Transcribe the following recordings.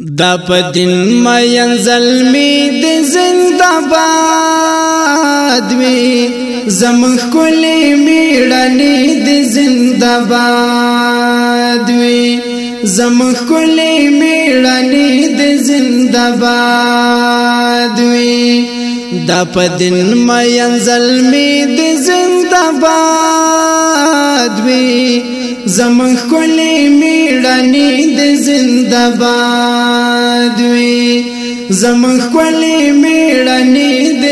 دا پدین مین ظلمی دی زندباد وی زمخ کلی میڑنی دی زندباد وی زمخ کلی میڑنی دی زندباد وی دا پدین مین ظلمی دی زندباد وی زمخ کلی میڑنی دی زندباد وی زمخ کلی میڑنی دی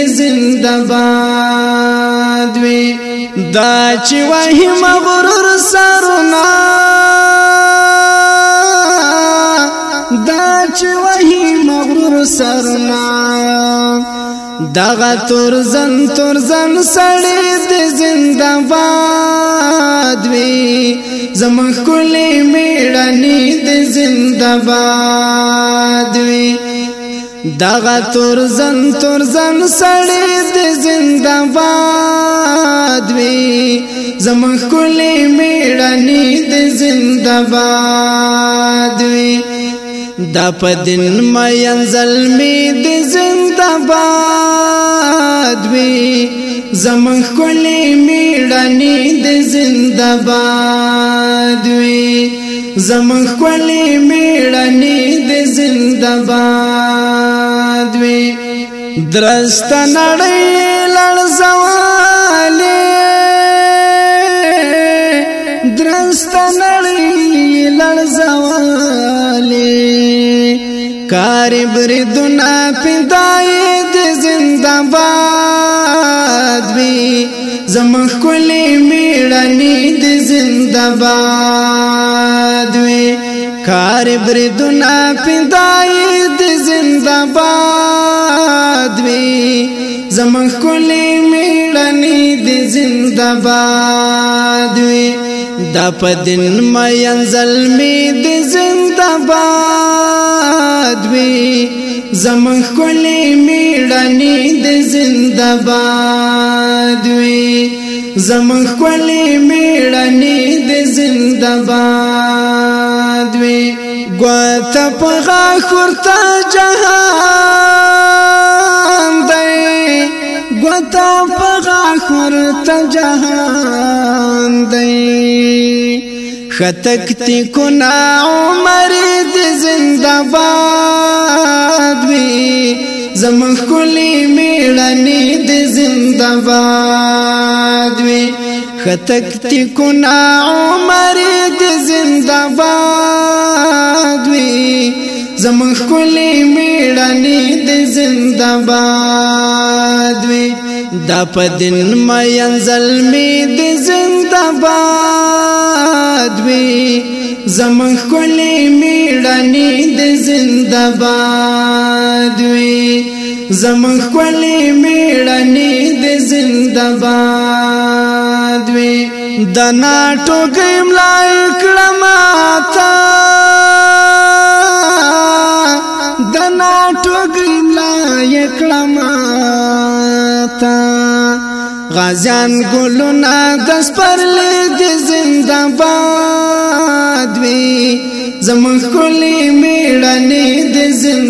زندباد وی دا چی وحی مغرور سرنا دا چی وحی مغرور سرنا داغا ترزن سڑی دی زندباد وی زمخ کلی میڑنی دی زندباد وی داغا ترزن سڑی دی زندباد وی زمخ کلی میڑنی دی زندباد وی دا پدین مین ظلمی دی زندباد وی زمخ کلی میڑنی دی زندباد وی زمخ کلی میڑنی دی زندباد وی درست نڑی لرزوالی درست نڑی لرزوالی کاری بریدنا پیدائی دی زندباد وی زمخ کلی میڑنی دی زندباد وی کاری بریدنا پیدائی دی زندباد وی زمخ کلی میڑنی دی زندباد وی دا پدین مین ظلمی دی زندباد وی زمخ کلی میڑنی دی زندباد وی زمخ کلی میڑنی دی زندباد وی گواتا پغا خورتا جہان دی گواتا پغا خورتا جہان دی خطکتی کنا عمر دی زندباد وی زمخ کلی میڑنی دی زندباد وی خطکتی کنا عمر دی زندباد وی زمخ کلی میڑنی دی زندباد وی دا پدین مین ظلمی دی زندباد وی زمخ کلی میڑنی دی زندباد وی زمخ کلی میڑنی دی زندباد وی دنا ټوګیم لایک لماتا دنا ټوګیم لایک لماتا غازیان ګلونا دس پرلی دی زندباد وی زمخ کلی میڑنی دی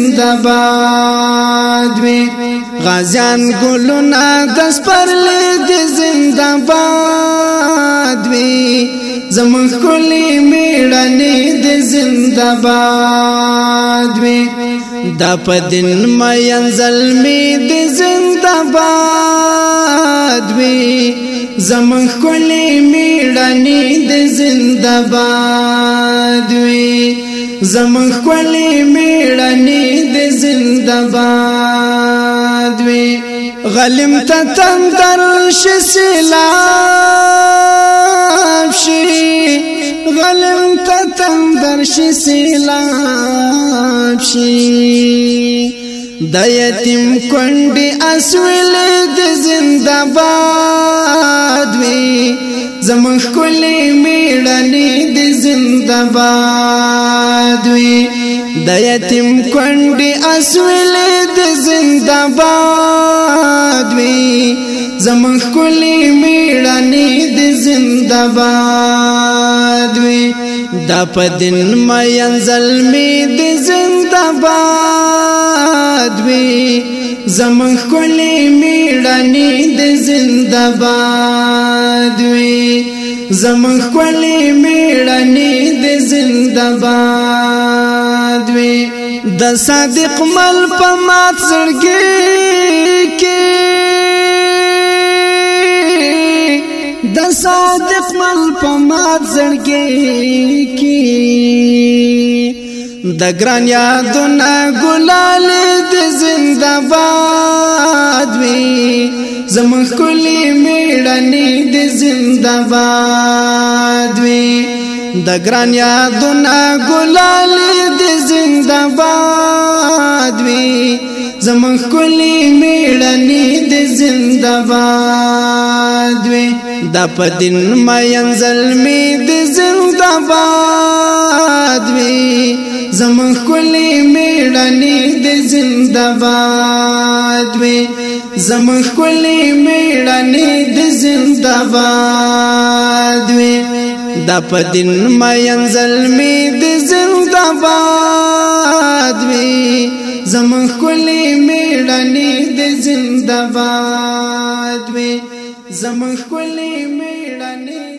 زندباد وی غازیان ګلونا دس پرلی دی زندباد وی زمخ کلی میڑنی دی زندباد وی دا پدین مین ظلمی دی زندباد وی زمخ کلی میڑنی دی زندباد وی زمخ کلی میڑنی دی زندباد وی غلم تا تندر شی سیلاب شی غلم تا تندر شی سیلاب شی دا یتیم کونڈی اسویل دی زندباد وی زمخ کلی میڑنی دی زندباد وی دا یتیم کونڈی اسویل دی زندباد وی زمخ کلی میڑنی دی زندباد وی دا پدین مین زلمی دی زندباد وی زمن کلی میڑانی دی زندباد وی زمن کلی میڑانی دی زندباد وی د صادق مل په مات زړګي کې د صادق مل په مات زړګي کې د ګران یادونه ګلال د زنده‌باد وي زمون کلی میړنی د زنده‌باد وي د ګران یادونه ګلال د زنده‌باد وي زمون کلی میړنی د زنده‌باد وي د پدین مین زلمی د زنده‌باد وي زمون کلی میړنی د زنده‌باد وي زمون کلی میړنی د زنده‌باد وي د پدین مین زلمی د زنده‌باد وي زمون کلی میړنی د زنده‌باد وي زمون کلی میړنی